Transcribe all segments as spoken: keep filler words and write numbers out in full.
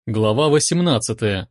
Глава восемнадцатая.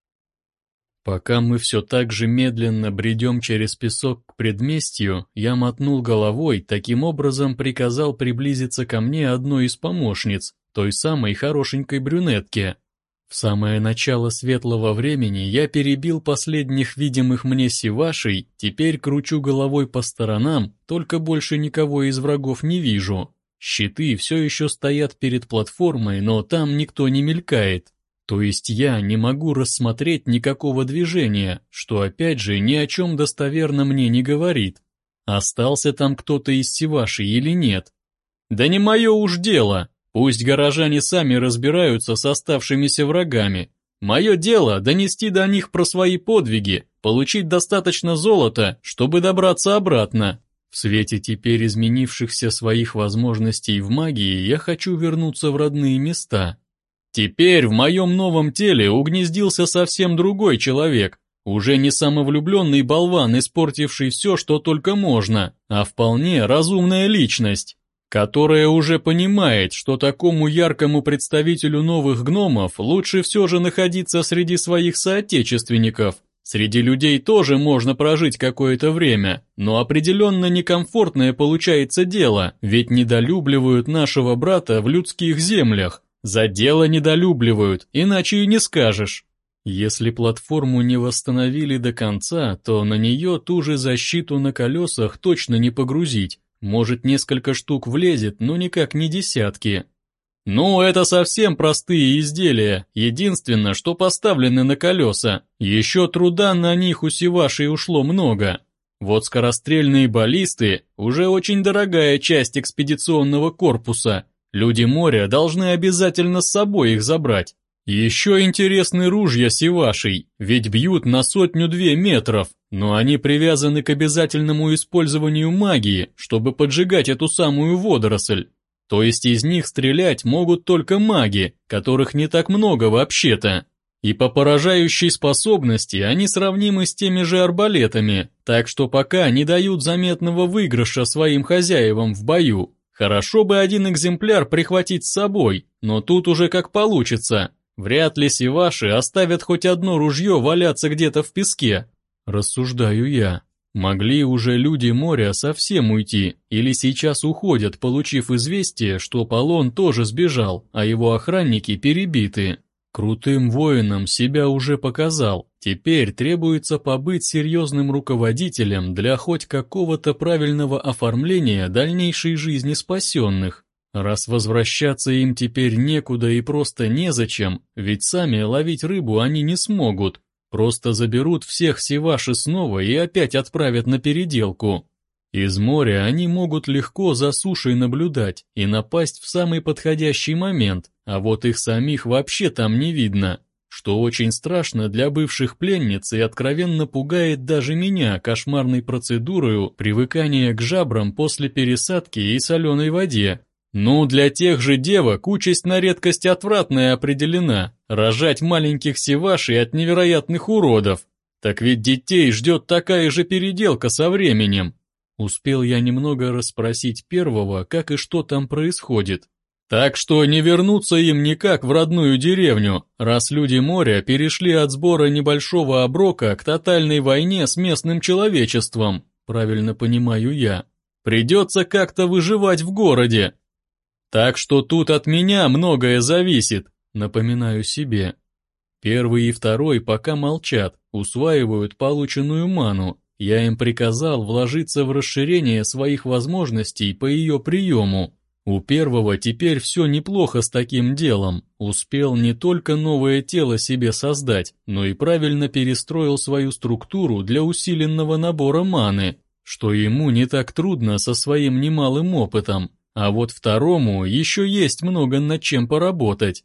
Пока мы все так же медленно бредем через песок к предместью, я мотнул головой, таким образом приказал приблизиться ко мне одной из помощниц, той самой хорошенькой брюнетке. В самое начало светлого времени я перебил последних видимых мне сивашей, теперь кручу головой по сторонам, только больше никого из врагов не вижу. Щиты все еще стоят перед платформой, но там никто не мелькает. То есть я не могу рассмотреть никакого движения, что опять же ни о чем достоверно мне не говорит. Остался там кто-то из сивашей или нет? Да не мое уж дело, пусть горожане сами разбираются с оставшимися врагами. Мое дело донести до них про свои подвиги, получить достаточно золота, чтобы добраться обратно. В свете теперь изменившихся своих возможностей в магии я хочу вернуться в родные места. Теперь в моем новом теле угнездился совсем другой человек, уже не самовлюбленный болван, испортивший все, что только можно, а вполне разумная личность, которая уже понимает, что такому яркому представителю новых гномов лучше все же находиться среди своих соотечественников. Среди людей тоже можно прожить какое-то время, но определенно некомфортное получается дело, ведь недолюбливают нашего брата в людских землях. За дело недолюбливают, иначе и не скажешь. Если платформу не восстановили до конца, то на нее ту же защиту на колесах точно не погрузить. Может, несколько штук влезет, но никак не десятки. Ну, это совсем простые изделия, единственное, что поставлены на колеса. Еще труда на них у сивашей ушло много. Вот скорострельные баллисты – уже очень дорогая часть экспедиционного корпуса. Люди моря должны обязательно с собой их забрать. Еще интересны ружья сивашей, ведь бьют на сотню-две метров, но они привязаны к обязательному использованию магии, чтобы поджигать эту самую водоросль. То есть из них стрелять могут только маги, которых не так много вообще-то. И по поражающей способности они сравнимы с теми же арбалетами, так что пока не дают заметного выигрыша своим хозяевам в бою. Хорошо бы один экземпляр прихватить с собой, но тут уже как получится. Вряд ли сиваши оставят хоть одно ружье валяться где-то в песке. Рассуждаю я. Могли уже люди моря совсем уйти, или сейчас уходят, получив известие, что Полон тоже сбежал, а его охранники перебиты. Крутым воином себя уже показал, теперь требуется побыть серьезным руководителем для хоть какого-то правильного оформления дальнейшей жизни спасенных. Раз возвращаться им теперь некуда и просто незачем, ведь сами ловить рыбу они не смогут, просто заберут всех сиваши снова и опять отправят на переделку. Из моря они могут легко за сушей наблюдать и напасть в самый подходящий момент, а вот их самих вообще там не видно, что очень страшно для бывших пленниц и откровенно пугает даже меня кошмарной процедурою привыкания к жабрам после пересадки и соленой воде. Ну, для тех же девок участь на редкость отвратная определена – рожать маленьких сивашей от невероятных уродов. Так ведь детей ждет такая же переделка со временем. Успел я немного расспросить первого, как и что там происходит. Так что не вернуться им никак в родную деревню, раз люди моря перешли от сбора небольшого оброка к тотальной войне с местным человечеством, правильно понимаю я. Придется как-то выживать в городе. Так что тут от меня многое зависит, напоминаю себе. Первый и второй пока молчат, усваивают полученную ману. Я им приказал вложиться в расширение своих возможностей по ее приему. У первого теперь все неплохо с таким делом. Успел не только новое тело себе создать, но и правильно перестроил свою структуру для усиленного набора маны, что ему не так трудно со своим немалым опытом. А вот второму еще есть много над чем поработать.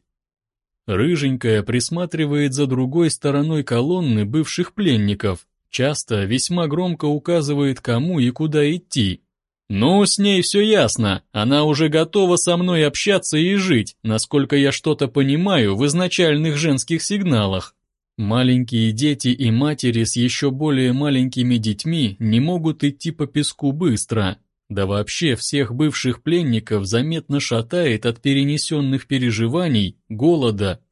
Рыженькая присматривает за другой стороной колонны бывших пленников. Часто весьма громко указывает, кому и куда идти. Ну, с ней все ясно, она уже готова со мной общаться и жить, насколько я что-то понимаю в изначальных женских сигналах. Маленькие дети и матери с еще более маленькими детьми не могут идти по песку быстро. Да вообще всех бывших пленников заметно шатает от перенесенных переживаний, голода,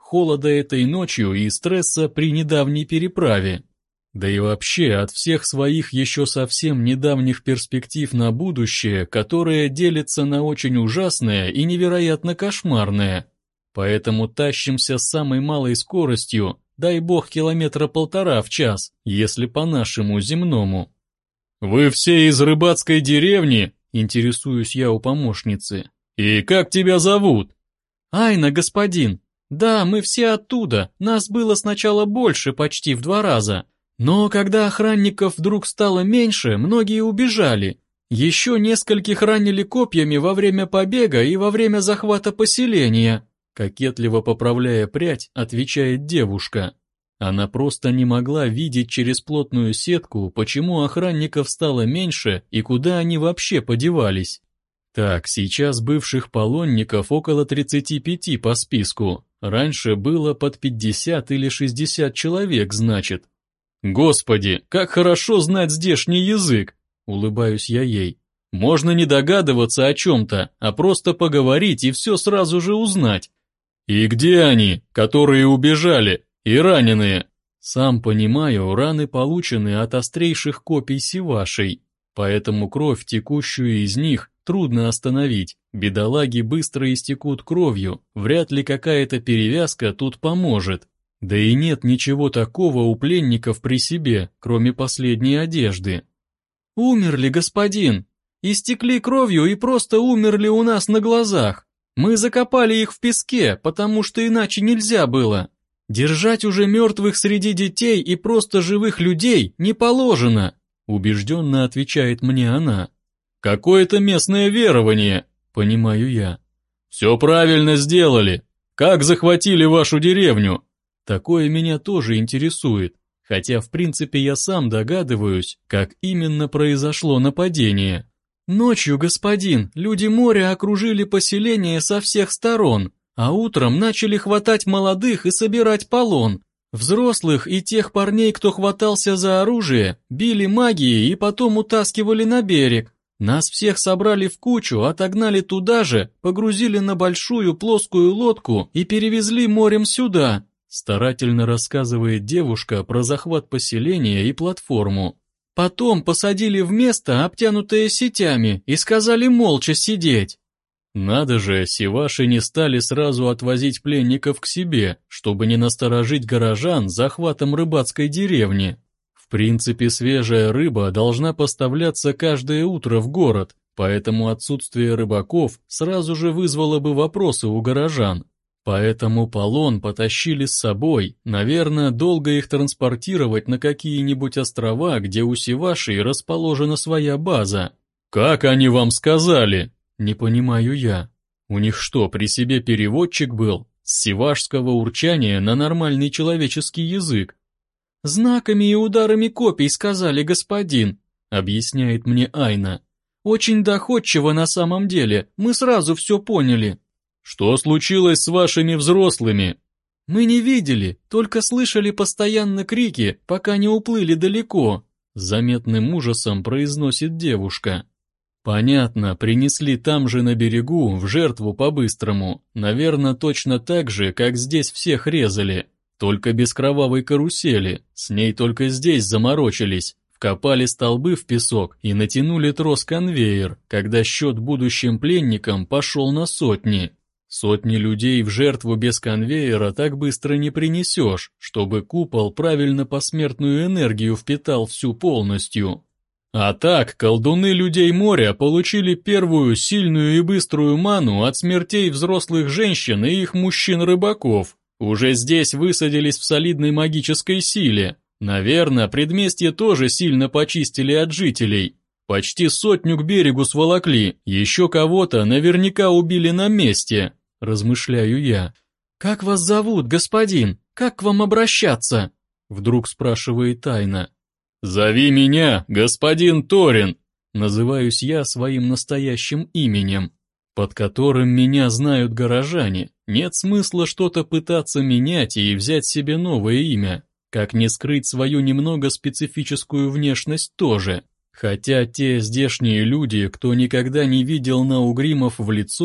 холода этой ночью и стресса при недавней переправе. Да и вообще от всех своих еще совсем недавних перспектив на будущее, которые делятся на очень ужасное и невероятно кошмарное. Поэтому тащимся с самой малой скоростью, дай бог километра полтора в час, если по нашему земному. «Вы все из рыбацкой деревни?» – интересуюсь я у помощницы. «И как тебя зовут?» «Айна, господин. Да, мы все оттуда, нас было сначала больше, почти в два раза. Но когда охранников вдруг стало меньше, многие убежали. Еще нескольких ранили копьями во время побега и во время захвата поселения», кокетливо поправляя прядь, отвечает девушка. Она просто не могла видеть через плотную сетку, почему охранников стало меньше и куда они вообще подевались. Так, сейчас бывших полонников около тридцати пяти по списку. Раньше было под пятьдесят или шестьдесят человек, значит. «Господи, как хорошо знать здешний язык!» — улыбаюсь я ей. «Можно не догадываться о чем-то, а просто поговорить и все сразу же узнать». «И где они, которые убежали, и раненые?» Сам понимаю, раны получены от острейших копий сивашей, поэтому кровь, текущую из них, трудно остановить. Бедолаги быстро истекут кровью, вряд ли какая-то перевязка тут поможет. Да и нет ничего такого у пленников при себе, кроме последней одежды. «Умерли, господин. Истекли кровью и просто умерли у нас на глазах. Мы закопали их в песке, потому что иначе нельзя было. Держать уже мертвых среди детей и просто живых людей не положено», убежденно отвечает мне она. «Какое-то местное верование», понимаю я. «Все правильно сделали. Как захватили вашу деревню?» Такое меня тоже интересует, хотя в принципе я сам догадываюсь, как именно произошло нападение. «Ночью, господин, люди моря окружили поселение со всех сторон, а утром начали хватать молодых и собирать полон. Взрослых и тех парней, кто хватался за оружие, били магией и потом утаскивали на берег. Нас всех собрали в кучу, отогнали туда же, погрузили на большую плоскую лодку и перевезли морем сюда», старательно рассказывает девушка про захват поселения и платформу. «Потом посадили в место, обтянутое сетями, и сказали молча сидеть». Надо же, сиваши не стали сразу отвозить пленников к себе, чтобы не насторожить горожан захватом рыбацкой деревни. В принципе, свежая рыба должна поставляться каждое утро в город, поэтому отсутствие рыбаков сразу же вызвало бы вопросы у горожан. Поэтому полон потащили с собой, наверное, долго их транспортировать на какие-нибудь острова, где у сивашей расположена своя база. «Как они вам сказали?» Не понимаю я. У них что, при себе переводчик был? С сивашского урчания на нормальный человеческий язык? «Знаками и ударами копий сказали, господин», объясняет мне Айна. «Очень доходчиво на самом деле, мы сразу все поняли». «Что случилось с вашими взрослыми?» «Мы не видели, только слышали постоянно крики, пока не уплыли далеко», с заметным ужасом произносит девушка. «Понятно, принесли там же на берегу, в жертву по-быстрому. Наверное, точно так же, как здесь всех резали. Только без кровавой карусели, с ней только здесь заморочились. Вкопали столбы в песок и натянули трос-конвейер, когда счет будущим пленникам пошел на сотни. Сотни людей в жертву без конвейера так быстро не принесешь, чтобы купол правильно посмертную энергию впитал всю полностью. А так, колдуны людей моря получили первую сильную и быструю ману от смертей взрослых женщин и их мужчин-рыбаков. Уже здесь высадились в солидной магической силе. Наверное, предместье тоже сильно почистили от жителей. Почти сотню к берегу сволокли, еще кого-то наверняка убили на месте, размышляю я. «Как вас зовут, господин? Как к вам обращаться?» Вдруг спрашивает Тайна. «Зови меня, господин Торин», называюсь я своим настоящим именем, под которым меня знают горожане. Нет смысла что-то пытаться менять и взять себе новое имя, как не скрыть свою немного специфическую внешность тоже. Хотя те здешние люди, кто никогда не видел наугримов в лицо,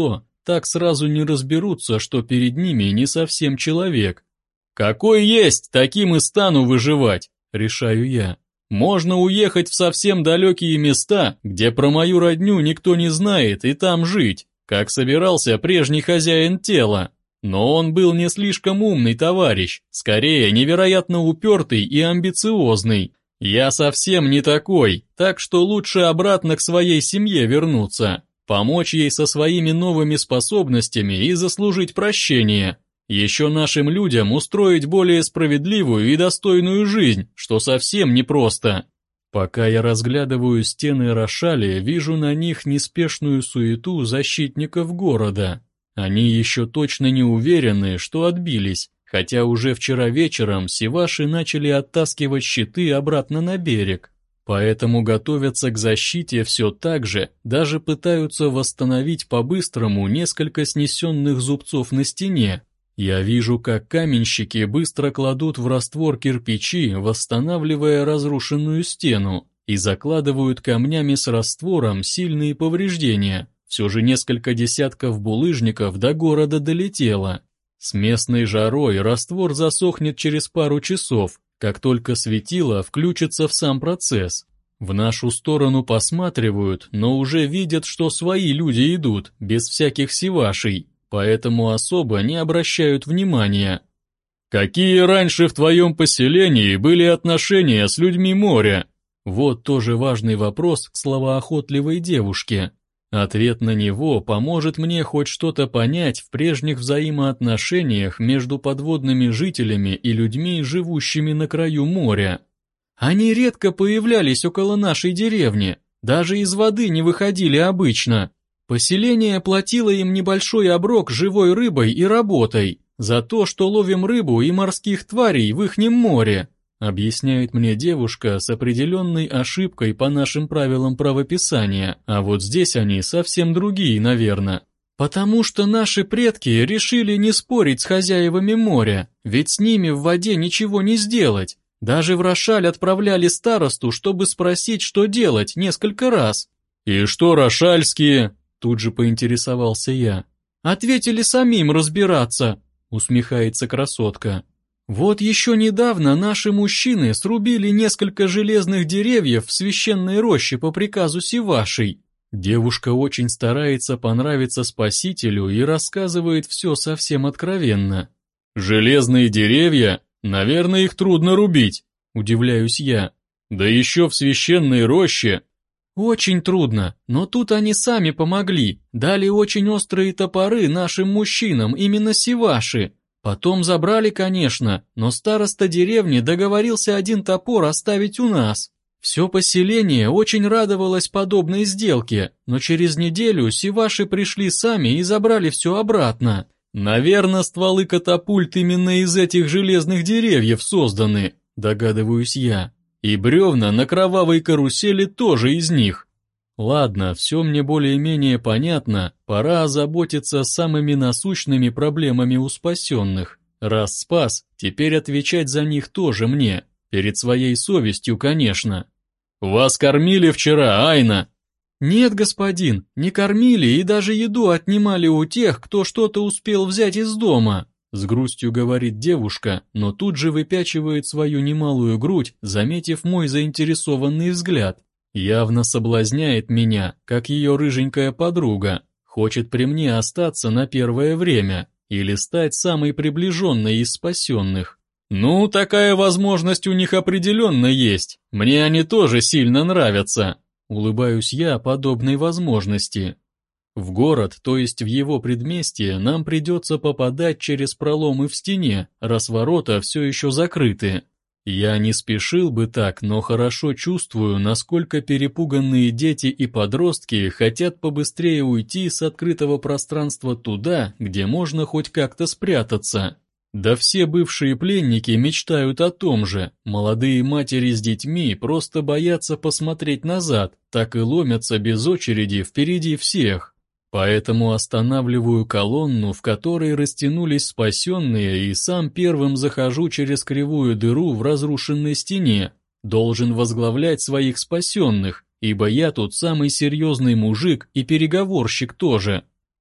так сразу не разберутся, что перед ними не совсем человек. Какой есть, таким и стану выживать, решаю я. Можно уехать в совсем далекие места, где про мою родню никто не знает, и там жить, как собирался прежний хозяин тела. Но он был не слишком умный товарищ, скорее невероятно упертый и амбициозный. Я совсем не такой, так что лучше обратно к своей семье вернуться, помочь ей со своими новыми способностями и заслужить прощение. Еще нашим людям устроить более справедливую и достойную жизнь, что совсем непросто. Пока я разглядываю стены Рошали, вижу на них неспешную суету защитников города. Они еще точно не уверены, что отбились, хотя уже вчера вечером сиваши начали оттаскивать щиты обратно на берег. Поэтому готовятся к защите все так же, даже пытаются восстановить по-быстрому несколько снесенных зубцов на стене. Я вижу, как каменщики быстро кладут в раствор кирпичи, восстанавливая разрушенную стену, и закладывают камнями с раствором сильные повреждения. Все же несколько десятков булыжников до города долетело. С местной жарой раствор засохнет через пару часов, как только светило включится в сам процесс. В нашу сторону посматривают, но уже видят, что свои люди идут, без всяких сивашей. Поэтому особо не обращают внимания. Какие раньше в твоем поселении были отношения с людьми моря? Вот тоже важный вопрос к словоохотливой девушке. Ответ на него поможет мне хоть что-то понять в прежних взаимоотношениях между подводными жителями и людьми, живущими на краю моря. Они редко появлялись около нашей деревни, даже из воды не выходили обычно. Поселение платило им небольшой оброк живой рыбой и работой за то, что ловим рыбу и морских тварей в ихнем море, объясняет мне девушка с определенной ошибкой по нашим правилам правописания, а вот здесь они совсем другие, наверное. Потому что наши предки решили не спорить с хозяевами моря, ведь с ними в воде ничего не сделать. Даже в Рошаль отправляли старосту, чтобы спросить, что делать, несколько раз. «И что рошальские?» Тут же поинтересовался я. «Ответили самим разбираться», — усмехается красотка. «Вот еще недавно наши мужчины срубили несколько железных деревьев в священной роще по приказу сивашей». Девушка очень старается понравиться спасителю и рассказывает все совсем откровенно. «Железные деревья? Наверное, их трудно рубить», — удивляюсь я. «Да еще в священной роще». «Очень трудно, но тут они сами помогли, дали очень острые топоры нашим мужчинам, именно сиваши. Потом забрали, конечно, но староста деревни договорился один топор оставить у нас. Все поселение очень радовалось подобной сделке, но через неделю сиваши пришли сами и забрали все обратно. Наверное, стволы катапульт именно из этих железных деревьев созданы, догадываюсь я. И бревна на кровавой карусели тоже из них. Ладно, все мне более-менее понятно, пора озаботиться самыми насущными проблемами у спасенных. Раз спас, теперь отвечать за них тоже мне, перед своей совестью, конечно. «Вас кормили вчера, Айна?» «Нет, господин, не кормили и даже еду отнимали у тех, кто что-то успел взять из дома», с грустью говорит девушка, но тут же выпячивает свою немалую грудь, заметив мой заинтересованный взгляд. Явно соблазняет меня, как ее рыженькая подруга, хочет при мне остаться на первое время или стать самой приближенной из спасенных. Ну, такая возможность у них определенно есть, мне они тоже сильно нравятся. Улыбаюсь я подобной возможности. В город, то есть в его предместье, нам придется попадать через проломы в стене, раз ворота все еще закрыты. Я не спешил бы так, но хорошо чувствую, насколько перепуганные дети и подростки хотят побыстрее уйти с открытого пространства туда, где можно хоть как-то спрятаться. Да все бывшие пленники мечтают о том же, молодые матери с детьми просто боятся посмотреть назад, так и ломятся без очереди впереди всех. Поэтому останавливаю колонну, в которой растянулись спасенные, и сам первым захожу через кривую дыру в разрушенной стене. Должен возглавлять своих спасенных, ибо я тут самый серьезный мужик и переговорщик тоже.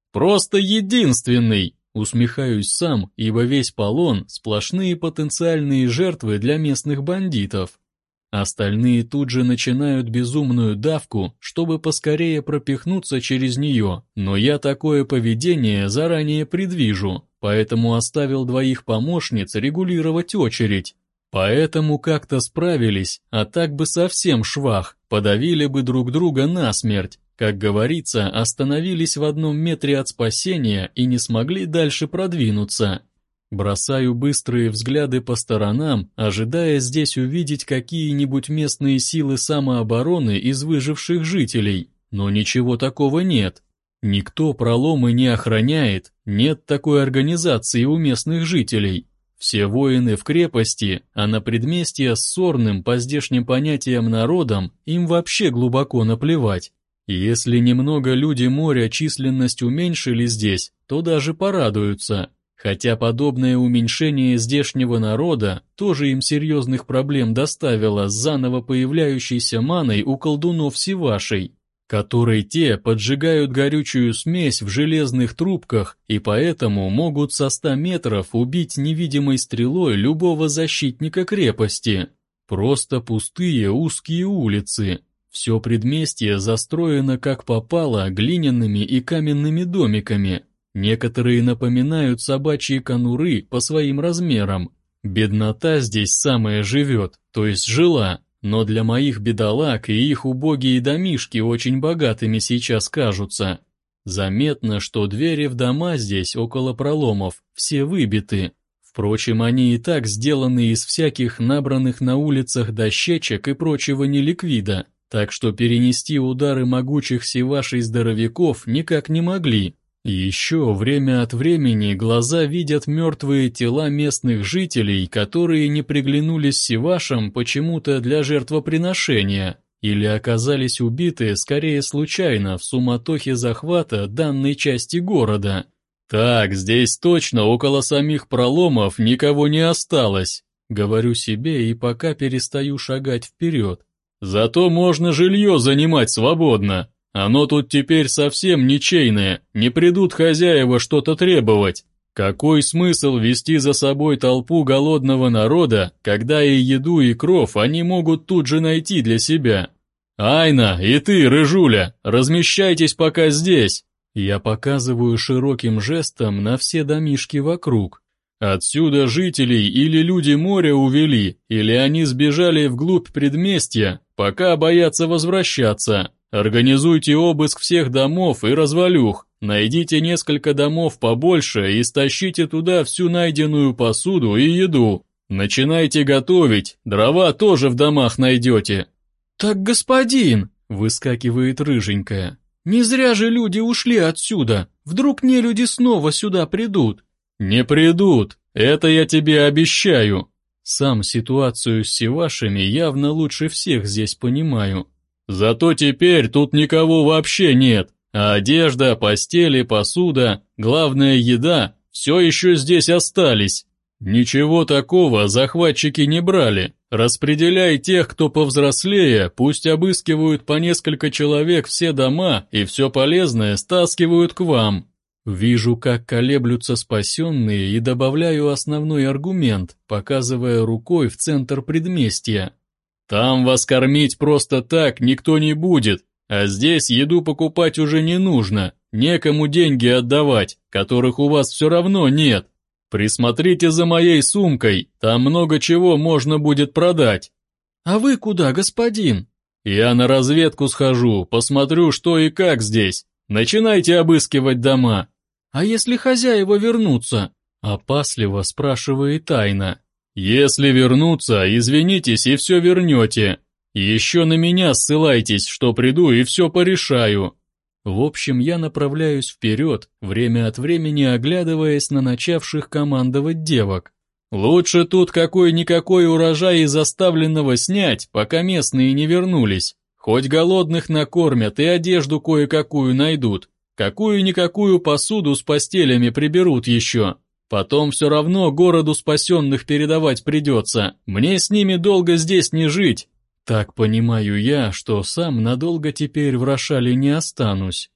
Просто единственный!» Усмехаюсь сам, ибо весь полон – сплошные потенциальные жертвы для местных бандитов. Остальные тут же начинают безумную давку, чтобы поскорее пропихнуться через нее, но я такое поведение заранее предвижу, поэтому оставил двоих помощниц регулировать очередь. Поэтому как-то справились, а так бы совсем швах, подавили бы друг друга насмерть. Как говорится, остановились в одном метре от спасения и не смогли дальше продвинуться. Бросаю быстрые взгляды по сторонам, ожидая здесь увидеть какие-нибудь местные силы самообороны из выживших жителей, но ничего такого нет. Никто проломы не охраняет, нет такой организации у местных жителей. Все воины в крепости, а на предместье с сорным по здешним понятиям народом им вообще глубоко наплевать. Если немного люди моря численность уменьшили здесь, то даже порадуются. Хотя подобное уменьшение здешнего народа тоже им серьезных проблем доставило с заново появляющейся маной у колдунов Сивашей, которой те поджигают горючую смесь в железных трубках и поэтому могут со ста метров убить невидимой стрелой любого защитника крепости. Просто пустые узкие улицы. Все предместье застроено как попало глиняными и каменными домиками. Некоторые напоминают собачьи конуры по своим размерам. Беднота здесь самая живет, то есть жила, но для моих бедолаг и их убогие домишки очень богатыми сейчас кажутся. Заметно, что двери в дома здесь около проломов все выбиты. Впрочем, они и так сделаны из всяких набранных на улицах дощечек и прочего неликвида. Так что перенести удары могучих сивашей здоровяков никак не могли. Еще время от времени глаза видят мертвые тела местных жителей, которые не приглянулись сивашам почему-то для жертвоприношения, или оказались убиты скорее случайно в суматохе захвата данной части города. «Так, здесь точно около самих проломов никого не осталось», — говорю себе и пока перестаю шагать вперед. Зато можно жилье занимать свободно. Оно тут теперь совсем ничейное, не придут хозяева что-то требовать. Какой смысл вести за собой толпу голодного народа, когда и еду, и кров они могут тут же найти для себя? Айна, и ты, рыжуля, размещайтесь пока здесь. Я показываю широким жестом на все домишки вокруг. Отсюда жителей или люди моря увели, или они сбежали вглубь предместья, пока боятся возвращаться. Организуйте обыск всех домов и развалюх, найдите несколько домов побольше и стащите туда всю найденную посуду и еду. Начинайте готовить, дрова тоже в домах найдете. «Так, господин!» — выскакивает рыженькая. «Не зря же люди ушли отсюда, вдруг нелюди снова сюда придут». «Не придут, это я тебе обещаю. Сам ситуацию с сивашами явно лучше всех здесь понимаю. Зато теперь тут никого вообще нет, а одежда, постели, посуда, главная еда, все еще здесь остались. Ничего такого захватчики не брали. Распределяй тех, кто повзрослее, пусть обыскивают по несколько человек все дома и все полезное стаскивают к вам». Вижу, как колеблются спасенные, и добавляю основной аргумент, показывая рукой в центр предместья. «Там вас кормить просто так никто не будет, а здесь еду покупать уже не нужно, некому деньги отдавать, которых у вас все равно нет. Присмотрите за моей сумкой, там много чего можно будет продать». «А вы куда, господин?» «Я на разведку схожу, посмотрю, что и как здесь. Начинайте обыскивать дома». «А если хозяева вернутся?» — опасливо спрашивает Тайна. «Если вернутся, извинитесь и все вернете. Еще на меня ссылайтесь, что приду и все порешаю». В общем, я направляюсь вперед, время от времени оглядываясь на начавших командовать девок. Лучше тут какой-никакой урожай из оставленного снять, пока местные не вернулись. Хоть голодных накормят и одежду кое-какую найдут. Какую-никакую посуду с постелями приберут еще. Потом все равно городу спасенных передавать придется. Мне с ними долго здесь не жить. Так понимаю я, что сам надолго теперь в Рошале не останусь.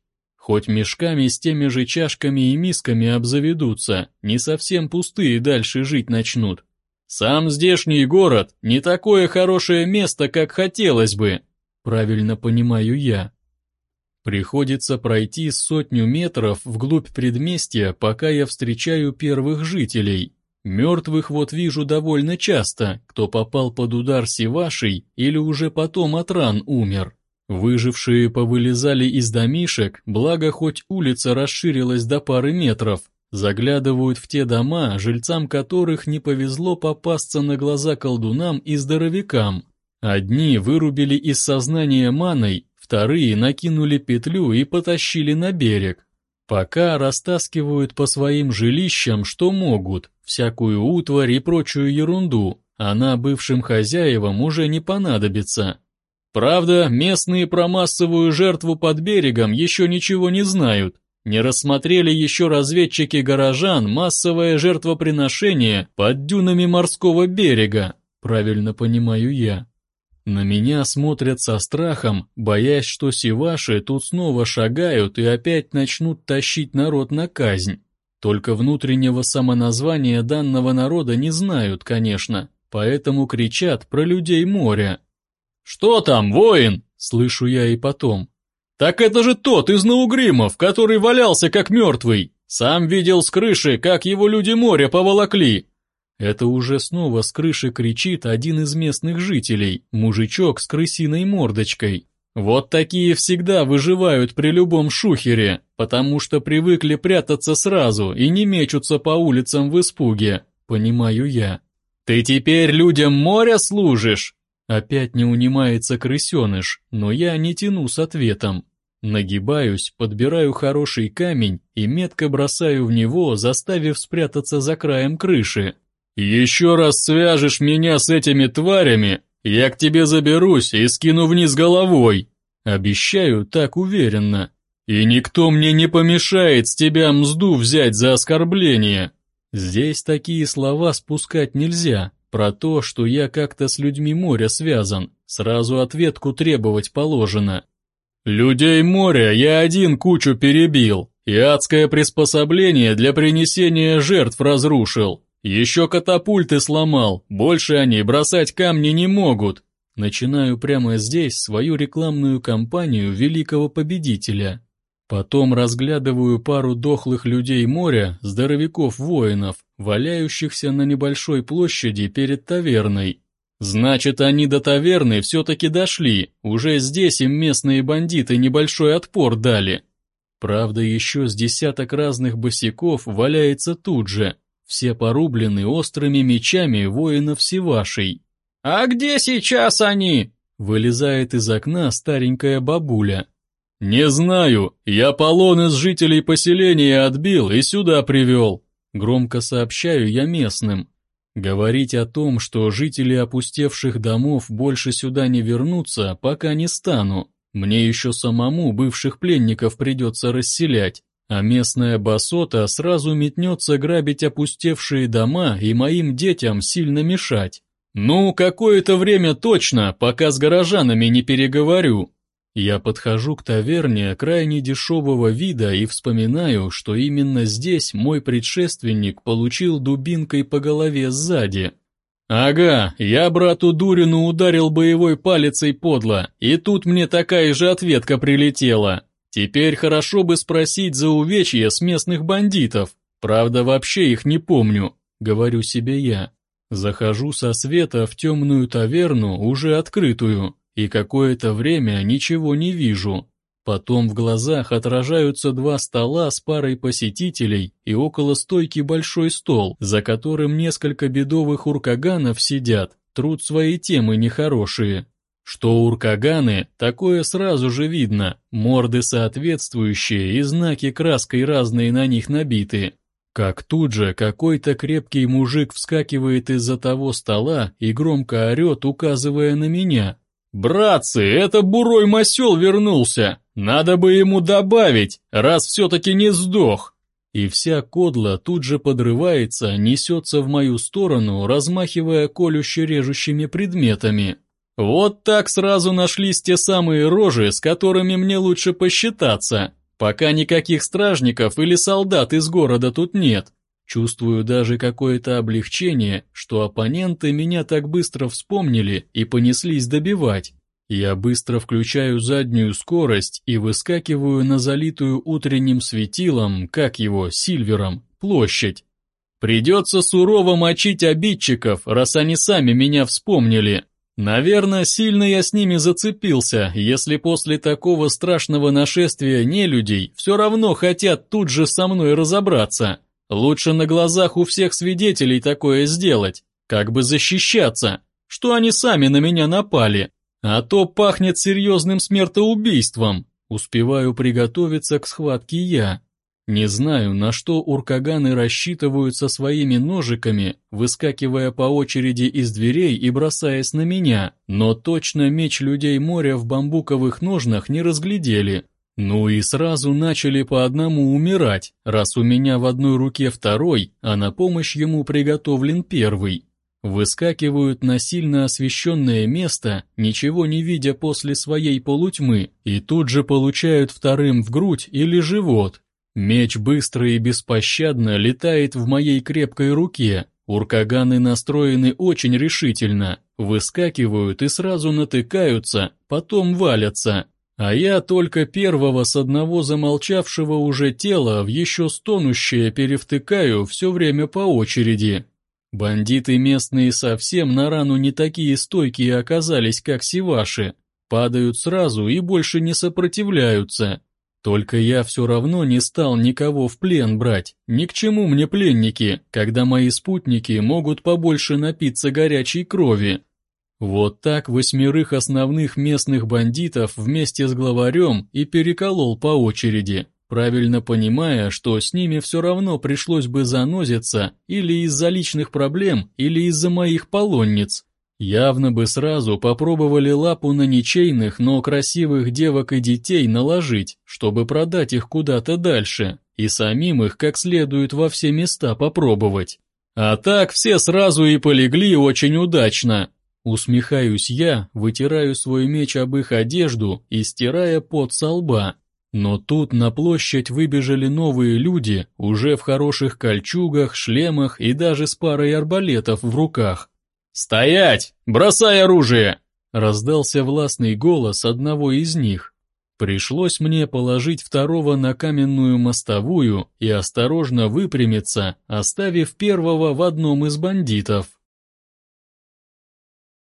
Хоть мешками с теми же чашками и мисками обзаведутся, не совсем пустые дальше жить начнут. Сам здешний город не такое хорошее место, как хотелось бы, правильно понимаю я. Приходится пройти сотню метров вглубь предместья, пока я встречаю первых жителей. Мертвых вот вижу довольно часто, кто попал под удар сивашей или уже потом от ран умер. Выжившие повылезали из домишек, благо хоть улица расширилась до пары метров. Заглядывают в те дома, жильцам которых не повезло попасться на глаза колдунам и здоровякам. Одни вырубили из сознания маной, вторые накинули петлю и потащили на берег. Пока растаскивают по своим жилищам, что могут, всякую утварь и прочую ерунду, она бывшим хозяевам уже не понадобится. Правда, местные про массовую жертву под берегом еще ничего не знают. Не рассмотрели еще разведчики горожан массовое жертвоприношение под дюнами морского берега, правильно понимаю я. На меня смотрят со страхом, боясь, что сиваши тут снова шагают и опять начнут тащить народ на казнь. Только внутреннего самоназвания данного народа не знают, конечно, поэтому кричат про людей моря. «Что там, воин?» — слышу я и потом. «Так это же тот из Наугримов, который валялся как мертвый. Сам видел с крыши, как его люди моря поволокли». Это уже снова с крыши кричит один из местных жителей, мужичок с крысиной мордочкой. Вот такие всегда выживают при любом шухере, потому что привыкли прятаться сразу и не мечутся по улицам в испуге, понимаю я. «Ты теперь людям моря служишь?» Опять не унимается крысеныш, но я не тяну с ответом. Нагибаюсь, подбираю хороший камень и метко бросаю в него, заставив спрятаться за краем крыши. «Еще раз свяжешь меня с этими тварями, я к тебе заберусь и скину вниз головой!» Обещаю так уверенно. «И никто мне не помешает с тебя мзду взять за оскорбление!» Здесь такие слова спускать нельзя. Про то, что я как-то с людьми моря связан, сразу ответку требовать положено. «Людей моря я один кучу перебил, и адское приспособление для принесения жертв разрушил. Еще катапульты сломал, больше они бросать камни не могут». Начинаю прямо здесь свою рекламную кампанию великого победителя. Потом разглядываю пару дохлых людей моря, здоровяков-воинов, валяющихся на небольшой площади перед таверной. Значит, они до таверны все-таки дошли, уже здесь им местные бандиты небольшой отпор дали. Правда, еще с десяток разных босяков валяется тут же, все порублены острыми мечами воинов сивашей. «А где сейчас они?» — вылезает из окна старенькая бабуля. «Не знаю, я полон из жителей поселения отбил и сюда привел», — громко сообщаю я местным. Говорить о том, что жители опустевших домов больше сюда не вернутся, пока не стану. Мне еще самому бывших пленников придется расселять, а местная басота сразу метнется грабить опустевшие дома и моим детям сильно мешать. Ну, какое-то время точно, пока с горожанами не переговорю. Я подхожу к таверне крайне дешевого вида и вспоминаю, что именно здесь мой предшественник получил дубинкой по голове сзади. Ага, я брату Дурину ударил боевой палицей подло, и тут мне такая же ответка прилетела. Теперь хорошо бы спросить за увечья с местных бандитов, правда вообще их не помню, говорю себе я. Захожу со света в темную таверну, уже открытую, и какое-то время ничего не вижу. Потом в глазах отражаются два стола с парой посетителей и около стойки большой стол, за которым несколько бедовых уркаганов сидят, трут свои темы нехорошие. Что уркаганы, такое сразу же видно, морды соответствующие и знаки краской разные на них набиты. Как тут же какой-то крепкий мужик вскакивает из-за того стола и громко орет, указывая на меня. «Братцы, это бурой масел вернулся! Надо бы ему добавить, раз все-таки не сдох!» И вся кодла тут же подрывается, несется в мою сторону, размахивая колюще-режущими предметами. Вот так сразу нашлись те самые рожи, с которыми мне лучше посчитаться. Пока никаких стражников или солдат из города тут нет. Чувствую даже какое-то облегчение, что оппоненты меня так быстро вспомнили и понеслись добивать. Я быстро включаю заднюю скорость и выскакиваю на залитую утренним светилом, как его, Сильвером, площадь. Придется сурово мочить обидчиков, раз они сами меня вспомнили. Наверное, сильно я с ними зацепился, если после такого страшного нашествия нелюдей все равно хотят тут же со мной разобраться. Лучше на глазах у всех свидетелей такое сделать, как бы защищаться, что они сами на меня напали. А то пахнет серьезным смертоубийством. Успеваю приготовиться к схватке я. Не знаю, на что уркаганы рассчитывают со своими ножиками, выскакивая по очереди из дверей и бросаясь на меня, но точно меч людей моря в бамбуковых ножнах не разглядели. Ну и сразу начали по одному умирать, раз у меня в одной руке второй, а на помощь ему приготовлен первый. Выскакивают на сильно освещенное место, ничего не видя после своей полутьмы, и тут же получают вторым в грудь или живот. Меч быстро и беспощадно летает в моей крепкой руке. Уркаганы настроены очень решительно, выскакивают и сразу натыкаются, потом валятся. А я только первого с одного замолчавшего уже тела в еще стонущее перевтыкаю все время по очереди. Бандиты местные совсем на рану не такие стойкие оказались, как сиваши. Падают сразу и больше не сопротивляются. Только я все равно не стал никого в плен брать. Ни к чему мне пленники, когда мои спутники могут побольше напиться горячей крови. Вот так восьмерых основных местных бандитов вместе с главарем и переколол по очереди, правильно понимая, что с ними все равно пришлось бы занозиться или из-за личных проблем, или из-за моих полонниц. Явно бы сразу попробовали лапу на ничейных, но красивых девок и детей наложить, чтобы продать их куда-то дальше, и самим их как следует во все места попробовать. А так все сразу и полегли очень удачно. Усмехаюсь я, вытираю свой меч об их одежду и стирая пот со лба. Но тут на площадь выбежали новые люди, уже в хороших кольчугах, шлемах и даже с парой арбалетов в руках. «Стоять! Бросай оружие!» — раздался властный голос одного из них. Пришлось мне положить второго на каменную мостовую и осторожно выпрямиться, оставив первого в одном из бандитов.